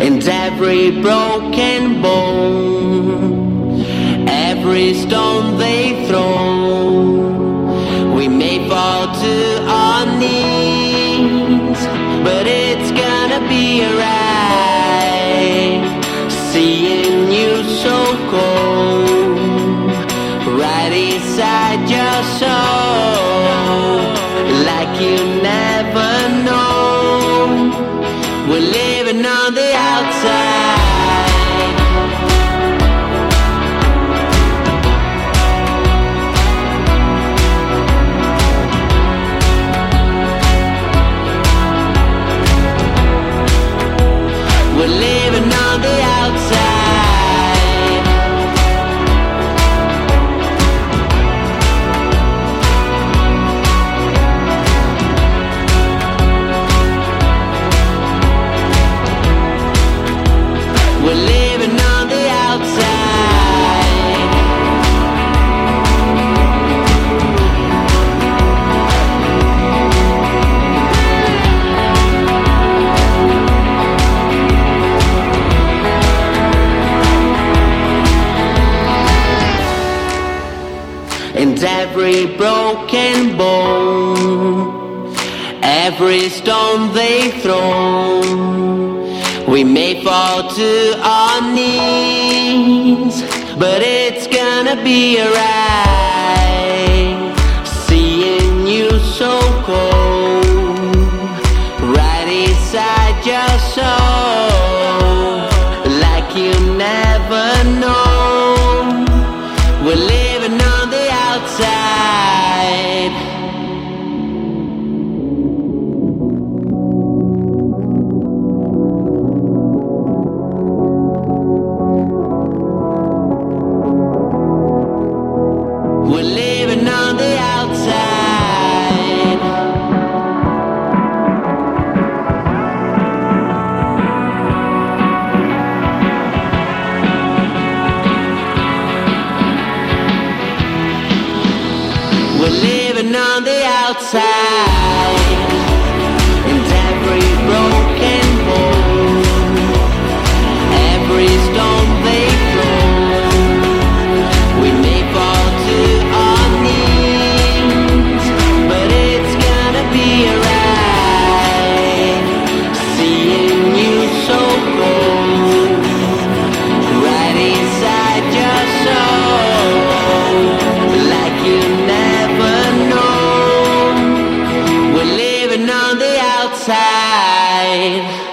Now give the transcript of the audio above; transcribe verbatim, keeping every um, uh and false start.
And every broken bone, every stone they throw, we may fall to our knees, but it's gonna be alright. Seeing you so cold, right inside your soul, like you never know, we're living on the outside. We're living on the outside. We're living on the outside. And every broken bone, every stone they throw, we may fall to our knees, but it's gonna be alright. Seeing you so cold, right inside your soul, like you never know, we're living on the outside. We're living on the outside. We're living on the outside. And every broken bone, every stone they throw, we may fall to our knees, but it's gonna be alright. Seeing you so cold, right inside your soul, like you never know, we're living on the outside.